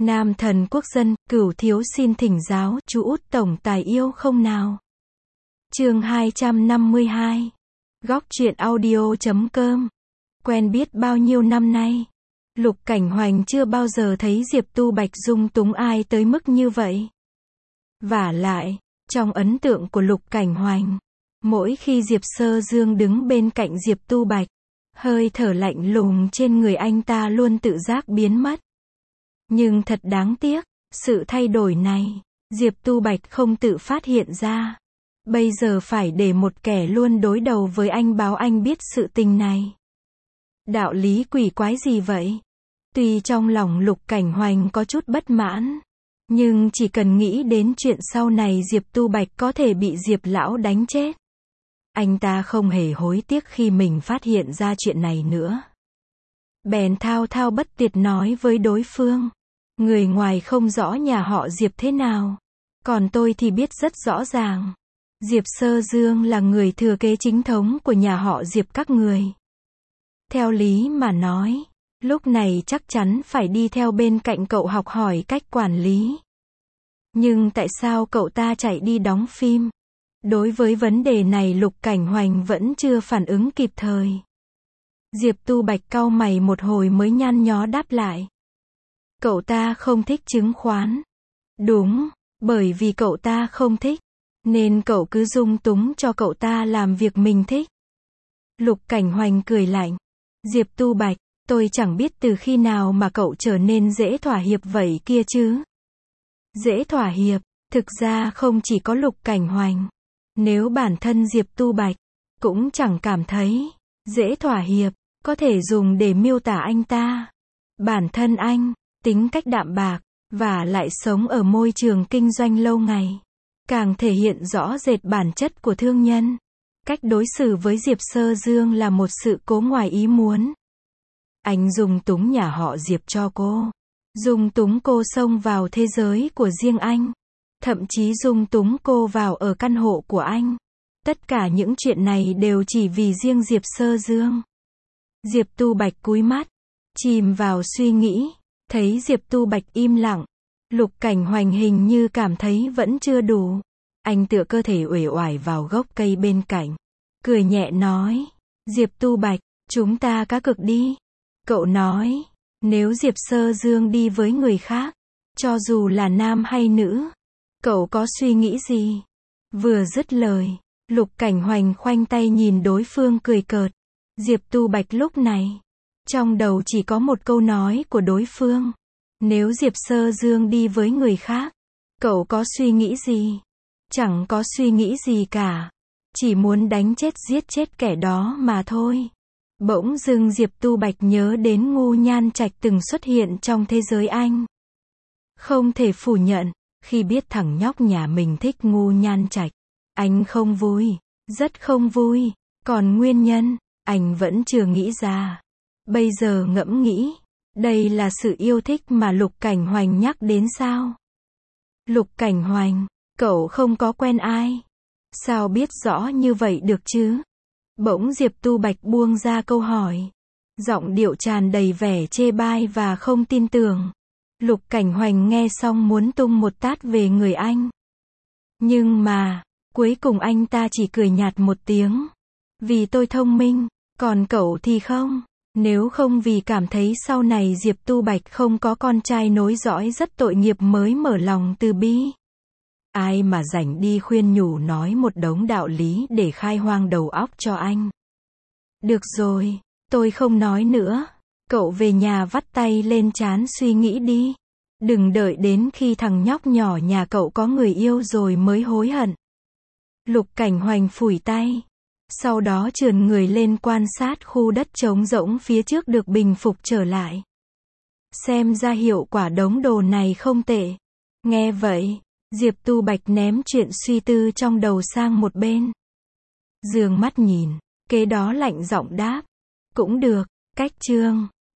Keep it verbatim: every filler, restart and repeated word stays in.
Nam thần quốc dân, cửu thiếu xin thỉnh giáo, chú út tổng tài yêu không nào? Chương hai trăm năm mươi hai. Góc truyện audio chấm com. Quen biết bao nhiêu năm nay, Lục Cảnh Hoành chưa bao giờ thấy Diệp Tu Bạch dung túng ai tới mức như vậy. Vả lại, trong ấn tượng của Lục Cảnh Hoành, mỗi khi Diệp Sơ Dương đứng bên cạnh Diệp Tu Bạch, hơi thở lạnh lùng trên người anh ta luôn tự giác biến mất. Nhưng thật đáng tiếc, sự thay đổi này, Diệp Tu Bạch không tự phát hiện ra. Bây giờ phải để một kẻ luôn đối đầu với anh báo anh biết sự tình này. Đạo lý quỷ quái gì vậy? Tuy trong lòng Lục Cảnh Hoành có chút bất mãn, nhưng chỉ cần nghĩ đến chuyện sau này Diệp Tu Bạch có thể bị Diệp lão đánh chết, anh ta không hề hối tiếc khi mình phát hiện ra chuyện này nữa. Bèn thao thao bất tuyệt nói với đối phương, người ngoài không rõ nhà họ Diệp thế nào, còn tôi thì biết rất rõ ràng. Diệp Sơ Dương là người thừa kế chính thống của nhà họ Diệp các người. Theo lý mà nói, lúc này chắc chắn phải đi theo bên cạnh cậu học hỏi cách quản lý. Nhưng tại sao cậu ta chạy đi đóng phim? Đối với vấn đề này Lục Cảnh Hoành vẫn chưa phản ứng kịp thời. Diệp Tu Bạch cau mày một hồi mới nhăn nhó đáp lại. Cậu ta không thích chứng khoán. Đúng, bởi vì cậu ta không thích, nên cậu cứ dung túng cho cậu ta làm việc mình thích. Lục Cảnh Hoành cười lạnh. Diệp Tu Bạch, tôi chẳng biết từ khi nào mà cậu trở nên dễ thỏa hiệp vậy kia chứ. Dễ thỏa hiệp, thực ra không chỉ có Lục Cảnh Hoành. Nếu bản thân Diệp Tu Bạch cũng chẳng cảm thấy dễ thỏa hiệp có thể dùng để miêu tả anh ta. Bản thân anh, tính cách đạm bạc, và lại sống ở môi trường kinh doanh lâu ngày, càng thể hiện rõ rệt bản chất của thương nhân. Cách đối xử với Diệp Sơ Dương là một sự cố ngoài ý muốn. Anh dung túng nhà họ Diệp cho cô, dung túng cô xông vào thế giới của riêng anh, thậm chí dung túng cô vào ở căn hộ của anh. Tất cả những chuyện này đều chỉ vì riêng Diệp Sơ Dương. Diệp Tu Bạch cúi mắt, chìm vào suy nghĩ, thấy Diệp Tu Bạch im lặng. Lục Cảnh Hoành hình như cảm thấy vẫn chưa đủ. Anh tựa cơ thể uể oải vào gốc cây bên cạnh, cười nhẹ nói, Diệp Tu Bạch, chúng ta cá cược đi. Cậu nói, nếu Diệp Sơ Dương đi với người khác, cho dù là nam hay nữ, cậu có suy nghĩ gì? Vừa dứt lời, Lục Cảnh Hoành khoanh tay nhìn đối phương cười cợt. Diệp Tu Bạch lúc này, trong đầu chỉ có một câu nói của đối phương. Nếu Diệp Sơ Dương đi với người khác, cậu có suy nghĩ gì? Chẳng có suy nghĩ gì cả. Chỉ muốn đánh chết giết chết kẻ đó mà thôi. Bỗng dưng Diệp Tu Bạch nhớ đến Ngu Nhan Trạch từng xuất hiện trong thế giới anh. Không thể phủ nhận, khi biết thằng nhóc nhà mình thích Ngu Nhan Trạch, anh không vui, rất không vui. Còn nguyên nhân, anh vẫn chưa nghĩ ra. Bây giờ ngẫm nghĩ, đây là sự yêu thích mà Lục Cảnh Hoành nhắc đến sao? Lục Cảnh Hoành, cậu không có quen ai? Sao biết rõ như vậy được chứ? Bỗng Diệp Tu Bạch buông ra câu hỏi, giọng điệu tràn đầy vẻ chê bai và không tin tưởng. Lục Cảnh Hoành nghe xong muốn tung một tát về người anh. Nhưng mà, cuối cùng anh ta chỉ cười nhạt một tiếng. Vì tôi thông minh, còn cậu thì không. Nếu không vì cảm thấy sau này Diệp Tu Bạch không có con trai nối dõi rất tội nghiệp mới mở lòng từ bi. Ai mà rảnh đi khuyên nhủ nói một đống đạo lý để khai hoang đầu óc cho anh. Được rồi, tôi không nói nữa. Cậu về nhà vắt tay lên trán suy nghĩ đi. Đừng đợi đến khi thằng nhóc nhỏ nhà cậu có người yêu rồi mới hối hận. Lục Cảnh Hoành phủi tay. Sau đó trườn người lên quan sát khu đất trống rỗng phía trước được bình phục trở lại. Xem ra hiệu quả đống đồ này không tệ. Nghe vậy, Diệp Tu Bạch ném chuyện suy tư trong đầu sang một bên. Dương mắt nhìn, kế đó lạnh giọng đáp. Cũng được, cách chương.